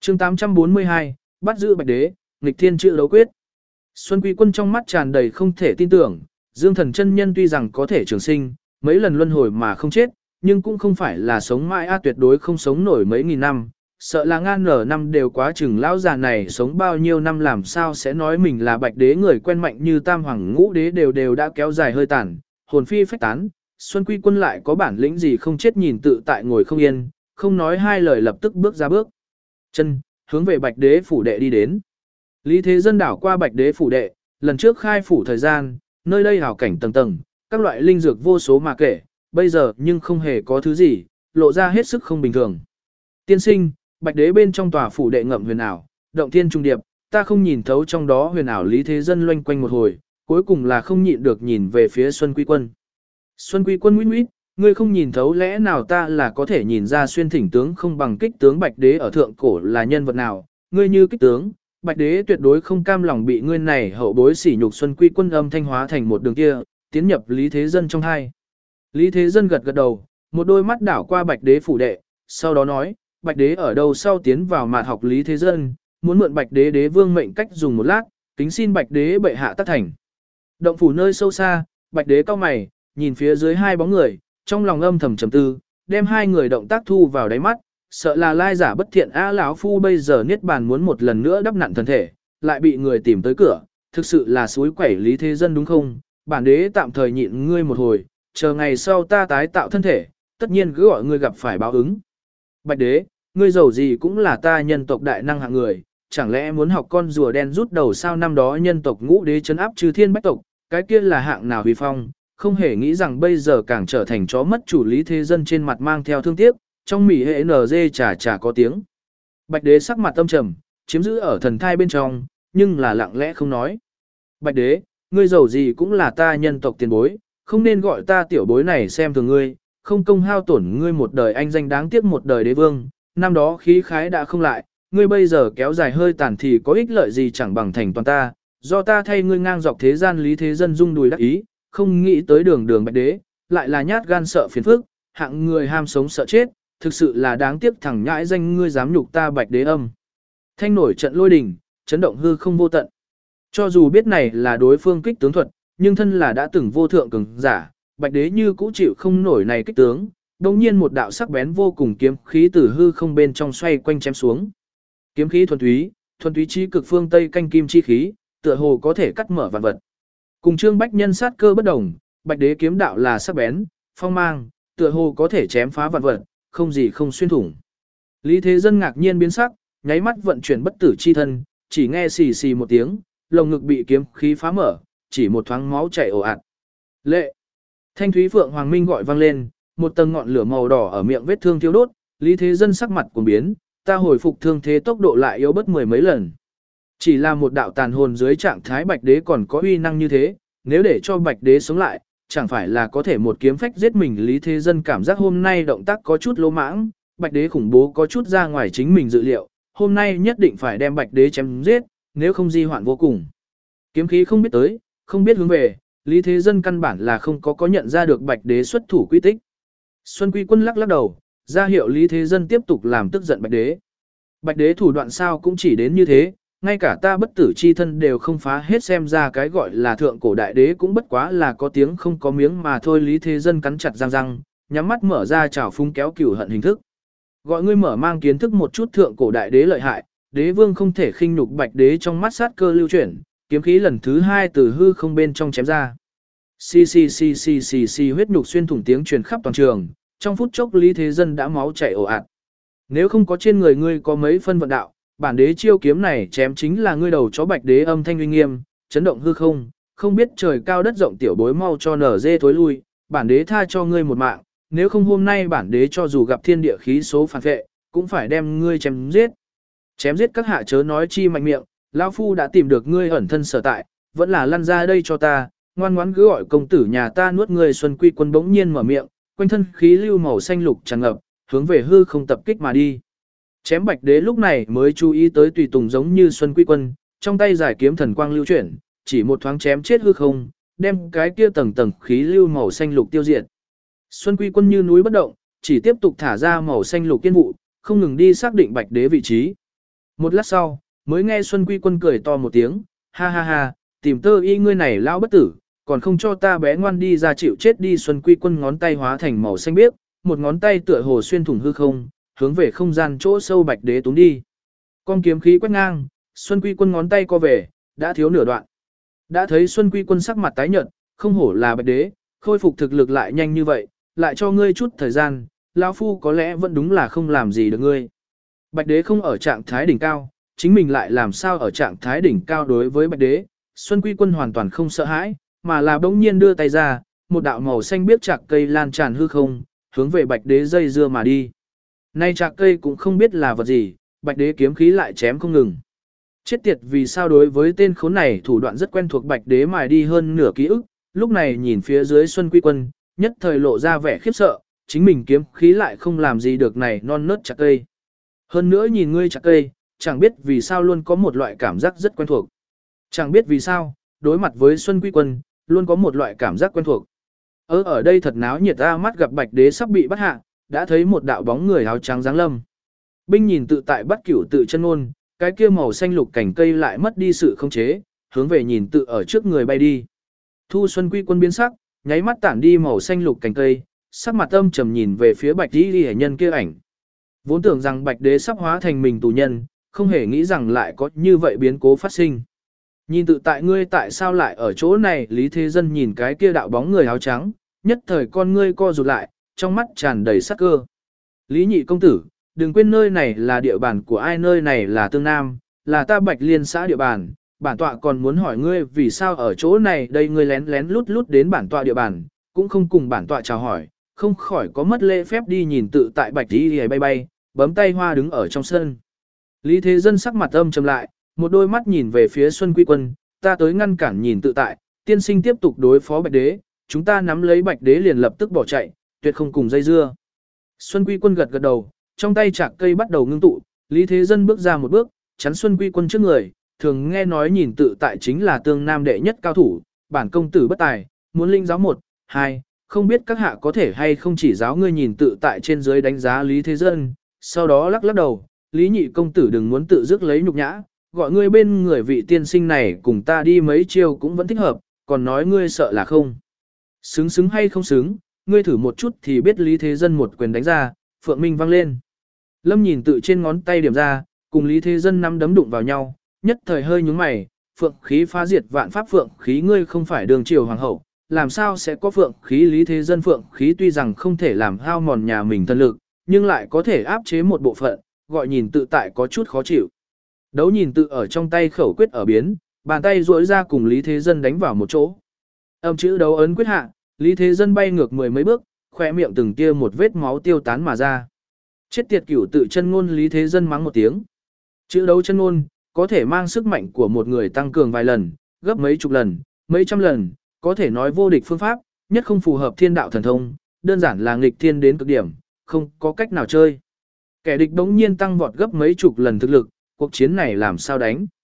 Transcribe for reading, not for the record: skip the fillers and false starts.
chương 842, bắt giữ Bạch Đế, nghịch thiên chữ đấu quyết. Xuân Quy Quân trong mắt tràn đầy không thể tin tưởng, Dương Thần chân nhân tuy rằng có thể trường sinh, mấy lần luân hồi mà không chết, nhưng cũng không phải là sống mãi tuyệt đối không sống nổi mấy nghìn năm, sợ là ngàn nở năm đều quá chừng lão già này sống bao nhiêu năm làm sao sẽ nói mình là Bạch Đế, người quen mạnh như Tam Hoàng Ngũ Đế đều đã kéo dài hơi tàn, hồn phi phách tán, Xuân Quy Quân lại có bản lĩnh gì không chết nhìn tự tại ngồi không yên, không nói hai lời lập tức bước ra bước chân, hướng về Bạch Đế phủ đệ đi đến. Lý Thế Dân đảo qua Bạch Đế phủ đệ, lần trước khai phủ thời gian, nơi đây hảo cảnh tầng tầng, các loại linh dược vô số mà kể, bây giờ nhưng không hề có thứ gì, lộ ra hết sức không bình thường. Tiên sinh, Bạch Đế bên trong tòa phủ đệ ngậm huyền ảo, động thiên trung điệp, ta không nhìn thấu trong đó huyền ảo. Lý Thế Dân loanh quanh một hồi, cuối cùng là không nhịn được nhìn về phía Xuân Quy Quân. Xuân Quy Quân nguyễn nguyễn, ngươi không nhìn thấu lẽ nào ta là có thể nhìn ra xuyên thỉnh tướng không bằng kích tướng Bạch Đế ở thượng cổ là nhân vật nào, ngươi như kích tướng, Bạch Đế tuyệt đối không cam lòng bị ngươi này hậu bối sỉ nhục. Xuân Quy Quân âm thanh hóa thành một đường kia, tiến nhập Lý Thế Dân trong hai. Lý Thế Dân gật gật đầu, một đôi mắt đảo qua Bạch Đế phủ đệ, sau đó nói, Bạch Đế ở đâu sau tiến vào mạt học. Lý Thế Dân, muốn mượn Bạch Đế đế vương mệnh cách dùng một lát, kính xin Bạch Đế bệ hạ tác thành. Động phủ nơi sâu xa, Bạch Đế cau mày, nhìn phía dưới hai bóng người, trong lòng âm thầm trầm tư, đem hai người động tác thu vào đáy mắt, sợ là lai giả bất thiện lão phu bây giờ niết bàn muốn một lần nữa đắp nặn thân thể, lại bị người tìm tới cửa, thực sự là suối quẩy Lý Thế Dân đúng không? Bản đế tạm thời nhịn ngươi một hồi, chờ ngày sau ta tái tạo thân thể, tất nhiên cứ gọi ngươi gặp phải báo ứng. Bạch Đế, ngươi giàu gì cũng là ta nhân tộc đại năng hạng người, chẳng lẽ muốn học con rùa đen rút đầu sao? Năm đó nhân tộc Ngũ Đế trấn áp chư thiên bách tộc, cái kia là hạng nào huy phong, không hề nghĩ rằng bây giờ càng trở thành chó mất chủ. Lý Thế Dân trên mặt mang theo thương tiếc, trong mỉ hệ NG chà có tiếng. Bạch Đế sắc mặt âm trầm, chiếm giữ ở thần thai bên trong, nhưng là lặng lẽ không nói. Bạch Đế, ngươi giàu gì cũng là ta nhân tộc tiền bối, không nên gọi ta tiểu bối này xem thường ngươi, không công hao tổn ngươi một đời anh danh, đáng tiếc một đời đế vương, năm đó khí khái đã không lại, ngươi bây giờ kéo dài hơi tàn thì có ích lợi gì, chẳng bằng thành toàn ta, do ta thay ngươi ngang dọc thế gian. Lý Thế Dân rung đùi đắc ý, không nghĩ tới đường Bạch Đế, lại là nhát gan sợ phiền phức, hạng người ham sống sợ chết, thực sự là đáng tiếc thằng nhãi danh, ngươi dám nhục ta Bạch Đế. Âm thanh nổi trận lôi đình, chấn động hư không vô tận. Cho dù biết này là đối phương kích tướng thuật, nhưng thân là đã từng vô thượng cường giả, Bạch Đế như cũ chịu không nổi này kích tướng. Đồng nhiên một đạo sắc bén vô cùng kiếm khí từ hư không bên trong xoay quanh chém xuống. Kiếm khí thuần túy chi cực, phương Tây canh kim chi khí, tựa hồ có thể cắt mở vạn vật. Cùng Trương Bách Nhân sát cơ bất đồng, Bạch Đế kiếm đạo là sắc bén, phong mang, tựa hồ có thể chém phá vạn vật, không gì không xuyên thủng. Lý Thế Dân ngạc nhiên biến sắc, nháy mắt vận chuyển bất tử chi thân, chỉ nghe xì xì một tiếng, lồng ngực bị kiếm khí phá mở, chỉ một thoáng máu chảy ồ ạt. Lệ! Thanh thúy phượng hoàng minh gọi vang lên, một tầng ngọn lửa màu đỏ ở miệng vết thương thiêu đốt. Lý Thế Dân sắc mặt cuồng biến, ta hồi phục thương thế tốc độ lại yếu bớt mười mấy lần. Chỉ là một đạo tàn hồn dưới trạng thái Bạch Đế còn có uy năng như thế, nếu để cho Bạch Đế sống lại, chẳng phải là có thể một kiếm phách giết mình. Lý Thế Dân cảm giác hôm nay động tác có chút lỗ mãng, Bạch Đế khủng bố có chút ra ngoài chính mình dự liệu, hôm nay nhất định phải đem Bạch Đế chém giết, nếu không di hoạn vô cùng. Kiếm khí không biết tới, không biết hướng về, Lý Thế Dân căn bản là không có nhận ra được Bạch Đế xuất thủ quy tích. Xuân Quy Quân lắc lắc đầu, ra hiệu Lý Thế Dân tiếp tục làm tức giận Bạch Đế. Bạch Đế thủ đoạn sao cũng chỉ đến như thế, ngay cả ta bất tử chi thân đều không phá hết, xem ra cái gọi là thượng cổ đại đế cũng bất quá là có tiếng không có miếng mà thôi. Lý Thế Dân cắn chặt răng, nhắm mắt mở ra chảo phúng kéo cửu hận hình thức. Gọi ngươi mở mang kiến thức một chút thượng cổ đại đế lợi hại, đế vương không thể khinh nhục. Bạch Đế trong mắt sát cơ lưu chuyển, kiếm khí lần thứ hai từ hư không bên trong chém ra. Xì, huyết nhục xuyên thủng tiếng truyền khắp toàn trường, trong phút chốc Lý Thế Dân đã máu chảy ồ ạt. Nếu không có trên người ngươi có mấy phân vận đạo, bản đế chiêu kiếm này chém chính là ngươi đầu chó. Bạch Đế âm thanh uy nghiêm, chấn động hư không, không biết trời cao đất rộng, tiểu bối mau cho nở dê thối lui, bản đế tha cho ngươi một mạng, nếu không hôm nay bản đế cho dù gặp thiên địa khí số phản vệ, cũng phải đem ngươi chém giết. Chém giết các hạ chớ nói chi mạnh miệng, lão phu đã tìm được ngươi ẩn thân sở tại, vẫn là lăn ra đây cho ta, ngoan ngoãn cứ gọi công tử nhà ta nuốt ngươi. Xuân Quy Quân bỗng nhiên mở miệng, quanh thân khí lưu màu xanh lục tràn ngập, hướng về hư không tập kích mà đi. Chém Bạch Đế lúc này mới chú ý tới tùy tùng giống như Xuân Quy Quân, trong tay giải kiếm thần quang lưu chuyển, chỉ một thoáng chém chết hư không, đem cái kia tầng tầng khí lưu màu xanh lục tiêu diệt. Xuân Quy Quân như núi bất động, chỉ tiếp tục thả ra màu xanh lục kiên vụ, không ngừng đi xác định Bạch Đế vị trí. Một lát sau, mới nghe Xuân Quy Quân cười to một tiếng, ha ha ha, tìm tơ y ngươi này lão bất tử, còn không cho ta bé ngoan đi ra chịu chết đi. Xuân Quy Quân ngón tay hóa thành màu xanh biếc, một ngón tay tựa hồ xuyên thủng hư không, hướng về không gian chỗ sâu Bạch Đế túm đi. Con kiếm khí quét ngang, Xuân Quy Quân ngón tay co về, đã thiếu nửa đoạn. Đã thấy Xuân Quy Quân sắc mặt tái nhợt, không hổ là Bạch Đế, khôi phục thực lực lại nhanh như vậy, lại cho ngươi chút thời gian, lão phu có lẽ vẫn đúng là không làm gì được ngươi. Bạch Đế không ở trạng thái đỉnh cao, chính mình lại làm sao ở trạng thái đỉnh cao đối với Bạch Đế. Xuân Quy Quân hoàn toàn không sợ hãi, mà là bỗng nhiên đưa tay ra, một đạo màu xanh biếc chạc cây lan tràn hư không, hướng về Bạch Đế dây dưa mà đi. Nay chạc cây cũng không biết là vật gì, Bạch Đế kiếm khí lại chém không ngừng. Chết tiệt, vì sao đối với tên khốn này thủ đoạn rất quen thuộc. Bạch Đế mài đi hơn nửa ký ức, lúc này nhìn phía dưới Xuân Quy Quân, nhất thời lộ ra vẻ khiếp sợ, chính mình kiếm khí lại không làm gì được này non nớt chạc cây. Hơn nữa nhìn ngươi chạc cây, chẳng biết vì sao luôn có một loại cảm giác rất quen thuộc. Chẳng biết vì sao, đối mặt với Xuân Quy Quân, luôn có một loại cảm giác quen thuộc. Ở đây thật náo nhiệt ra, mắt gặp Bạch Đế sắp bị bắt hạ, đã thấy một đạo bóng người áo trắng giáng lâm. Binh nhìn tự tại bắt cửu tự chân ngôn, cái kia màu xanh lục cảnh cây lại mất đi sự khống chế, hướng về nhìn tự ở trước người bay đi. Thu Xuân Quy Quân biến sắc, nháy mắt tản đi màu xanh lục cảnh cây, sắc mặt âm trầm nhìn về phía Bạch Y Hệ nhân kia ảnh. Vốn tưởng rằng Bạch Đế sắp hóa thành mình tù nhân, không hề nghĩ rằng lại có như vậy biến cố phát sinh. Nhìn tự tại ngươi tại sao lại ở chỗ này? Lý Thế Dân nhìn cái kia đạo bóng người áo trắng, nhất thời con ngươi co rụt lại, trong mắt tràn đầy sắc cơ. Lý nhị công tử, đừng quên nơi này là địa bàn của ai, nơi này là Tương Nam, là ta Bạch Liên xã địa bàn. Bản tọa còn muốn hỏi ngươi vì sao ở chỗ này đây, ngươi lén lén lút lút đến bản tọa địa bàn, cũng không cùng bản tọa chào hỏi, không khỏi có mất lễ phép đi. Nhìn tự tại Bạch Y bay bay, bấm tay hoa đứng ở trong sân. Lý Thế Dân sắc mặt âm trầm lại, một đôi mắt nhìn về phía Xuân Quy Quân, ta tới ngăn cản nhìn tự tại, tiên sinh tiếp tục đối phó Bạch Đế, chúng ta nắm lấy Bạch Đế liền lập tức bỏ chạy, tuyệt không cùng dây dưa. Xuân Quy Quân gật gật đầu, trong tay chạc cây bắt đầu ngưng tụ, Lý Thế Dân bước ra một bước, chắn Xuân Quy Quân trước người, thường nghe nói nhìn tự tại chính là Tương Nam đệ nhất cao thủ, bản công tử bất tài, muốn linh giáo 1, 2, không biết các hạ có thể hay không chỉ giáo ngươi. Nhìn tự tại trên dưới đánh giá Lý Thế Dân, sau đó lắc lắc đầu, Lý nhị công tử đừng muốn tự dứt lấy nhục nhã, gọi ngươi bên người vị tiên sinh này cùng ta đi mấy chiêu cũng vẫn thích hợp, còn nói ngươi sợ là không xứng hay không xứng, ngươi thử một chút thì biết. Lý Thế Dân một quyền đánh ra, phượng minh vang lên. Lâm nhìn tự trên ngón tay điểm ra, cùng Lý Thế Dân nắm đấm đụng vào nhau, nhất thời hơi nhướng mày, phượng khí phá diệt vạn pháp. Phượng khí, ngươi không phải đường triều hoàng hậu, làm sao sẽ có phượng khí? Lý Thế Dân, phượng khí tuy rằng không thể làm hao mòn nhà mình thân lực, nhưng lại có thể áp chế một bộ phận, gọi nhìn tự tại có chút khó chịu. Đấu nhìn tự ở trong tay khẩu quyết ở biến, bàn tay duỗi ra cùng Lý Thế Dân đánh vào một chỗ. Âm chữ đấu ấn quyết hạ, Lý Thế Dân bay ngược mười mấy bước, khỏe miệng từng tia một vết máu tiêu tán mà ra. Chết tiệt, cửu tự chân ngôn! Lý Thế Dân mắng một tiếng. Chữ đấu chân ngôn có thể mang sức mạnh của một người tăng cường vài lần, gấp mấy chục lần, mấy trăm lần, có thể nói vô địch phương pháp, nhất không phù hợp thiên đạo thần thông, đơn giản là nghịch thiên đến cực điểm, không có cách nào chơi. Kẻ địch đống nhiên tăng vọt gấp mấy chục lần thực lực, cuộc chiến này làm sao đánh?